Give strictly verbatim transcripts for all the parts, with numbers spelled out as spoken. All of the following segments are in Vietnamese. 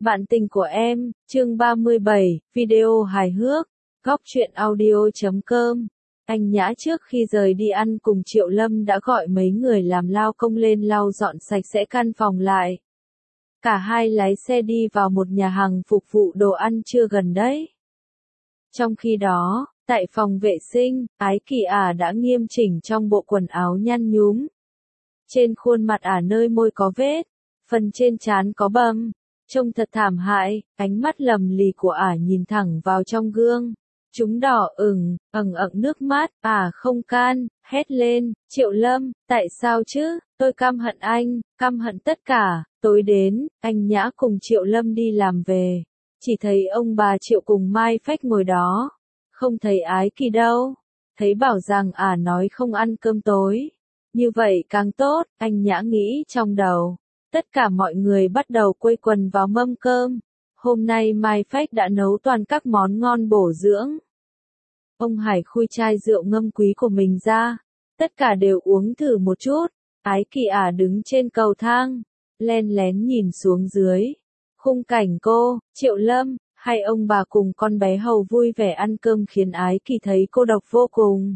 Bạn tình của em, chương ba mươi bảy, video hài hước, góc truyện audio chấm com. Anh Nhã trước khi rời đi ăn cùng Triệu Lâm đã gọi mấy người làm lao công lên lau dọn sạch sẽ căn phòng lại. Cả hai lái xe đi vào một nhà hàng phục vụ đồ ăn trưa gần đấy. Trong khi đó, tại phòng vệ sinh, Ái Kỳ ả đã nghiêm chỉnh trong bộ quần áo nhăn nhúm. Trên khuôn mặt ả nơi môi có vết, phần trên trán có bầm. Trông thật thảm hại, ánh mắt lầm lì của ả nhìn thẳng vào trong gương. Chúng đỏ ửng, ẩn ẩn nước mắt, ả không can, hét lên, Triệu Lâm, tại sao chứ, tôi căm hận anh, căm hận tất cả. Tối đến, anh Nhã cùng Triệu Lâm đi làm về. Chỉ thấy ông bà Triệu cùng Mai Phách ngồi đó. Không thấy Ái Kỳ đâu. Thấy bảo rằng ả nói không ăn cơm tối. Như vậy càng tốt, anh Nhã nghĩ trong đầu. Tất cả mọi người bắt đầu quây quần vào mâm cơm. Hôm nay Mai Phách đã nấu toàn các món ngon bổ dưỡng. Ông Hải khui chai rượu ngâm quý của mình ra. Tất cả đều uống thử một chút. Ái Kỳ ả đứng trên cầu thang, len lén nhìn xuống dưới. Khung cảnh cô, Triệu Lâm, hai ông bà cùng con bé hầu vui vẻ ăn cơm khiến Ái Kỳ thấy cô độc vô cùng.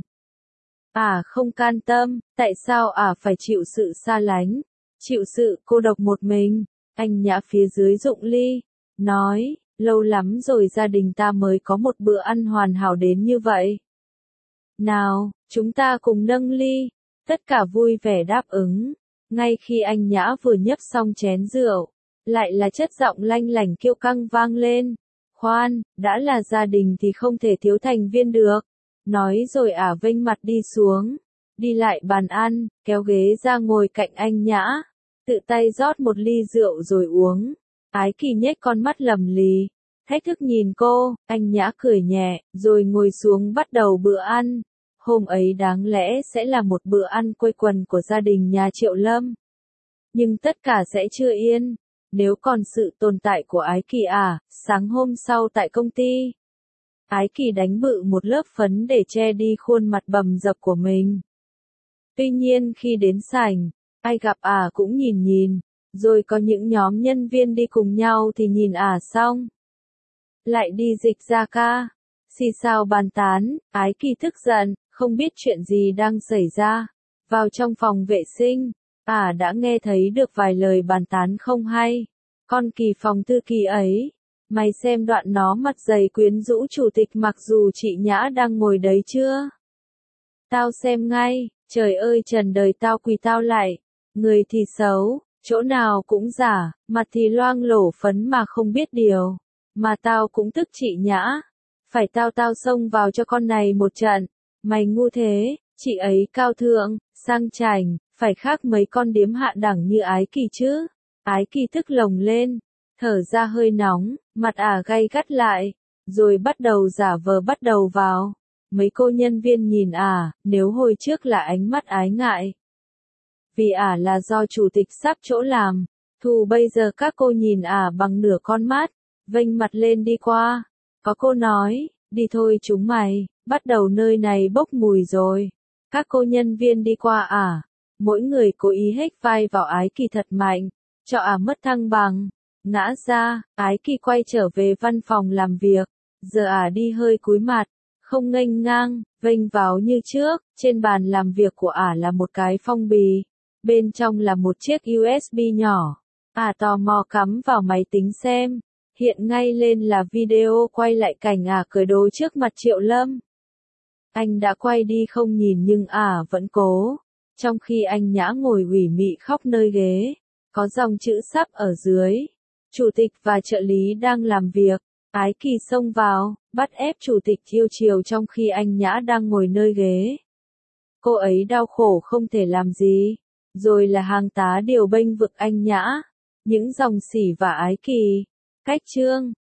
Ả không can tâm, tại sao ả phải chịu sự xa lánh? Chịu sự cô độc một mình. Anh Nhã phía dưới dụng ly, nói, lâu lắm rồi gia đình ta mới có một bữa ăn hoàn hảo đến như vậy. Nào, chúng ta cùng nâng ly. Tất cả vui vẻ đáp ứng. Ngay khi anh Nhã vừa nhấp xong chén rượu, lại là chất giọng lanh lảnh kiêu căng vang lên. Khoan, đã là gia đình thì không thể thiếu thành viên được. Nói rồi ả vênh mặt đi xuống. Đi lại bàn ăn, kéo ghế ra ngồi cạnh anh Nhã. Tự tay rót một ly rượu rồi uống. Ái Kỳ nhếch con mắt lầm lì. Thách thức nhìn cô, anh Nhã cười nhẹ, rồi ngồi xuống bắt đầu bữa ăn. Hôm ấy đáng lẽ sẽ là một bữa ăn quây quần của gia đình nhà Triệu Lâm. Nhưng tất cả sẽ chưa yên. Nếu còn sự tồn tại của Ái Kỳ à, sáng hôm sau tại công ty. Ái Kỳ đánh bự một lớp phấn để che đi khuôn mặt bầm dập của mình. Tuy nhiên khi đến sảnh, ai gặp ả cũng nhìn nhìn, rồi có những nhóm nhân viên đi cùng nhau thì nhìn ả xong. Lại đi dịch ra ca, xì xào bàn tán, Ái Kỳ tức giận, không biết chuyện gì đang xảy ra. Vào trong phòng vệ sinh, ả đã nghe thấy được vài lời bàn tán không hay. Con Kỳ phòng thư ký ấy, mày xem đoạn nó mặt dày quyến rũ chủ tịch mặc dù chị Nhã đang ngồi đấy chưa? Tao xem ngay, trời ơi trần đời tao quỳ tao lại. Người thì xấu, chỗ nào cũng giả, mặt thì loang lổ phấn mà không biết điều. Mà tao cũng tức chị Nhã. Phải tao tao xông vào cho con này một trận. Mày ngu thế, chị ấy cao thượng, sang chảnh, phải khác mấy con điếm hạ đẳng như Ái Kỳ chứ. Ái Kỳ tức lồng lên, thở ra hơi nóng, mặt ả gay gắt lại, rồi bắt đầu giả vờ bắt đầu vào. Mấy cô nhân viên nhìn ả, nếu hồi trước là ánh mắt ái ngại. Vì ả là do chủ tịch sắp chỗ làm, thù bây giờ các cô nhìn ả bằng nửa con mắt, vênh mặt lên đi qua. Có cô nói, đi thôi chúng mày, bắt đầu nơi này bốc mùi rồi. Các cô nhân viên đi qua ả, mỗi người cố ý hếch vai vào Ái Kỳ thật mạnh, cho ả mất thăng bằng. Ngã ra, Ái Kỳ quay trở về văn phòng làm việc, giờ ả đi hơi cúi mặt, không nghênh ngang, vênh váo như trước. Trên bàn làm việc của ả là một cái phong bì. Bên trong là một chiếc u ét bê nhỏ. Ả tò mò cắm vào máy tính xem. Hiện ngay lên là video quay lại cảnh ả cởi đồ trước mặt Triệu Lâm. Anh đã quay đi không nhìn nhưng ả vẫn cố. Trong khi anh Nhã ngồi ủy mị khóc nơi ghế. Có dòng chữ sắp ở dưới. Chủ tịch và trợ lý đang làm việc. Ái Kỳ xông vào, bắt ép chủ tịch yêu chiều trong khi anh Nhã đang ngồi nơi ghế. Cô ấy đau khổ không thể làm gì. Rồi là hàng tá điều bênh vực anh Nhã. Những dòng sỉ và Ái Kỳ. Cách chương.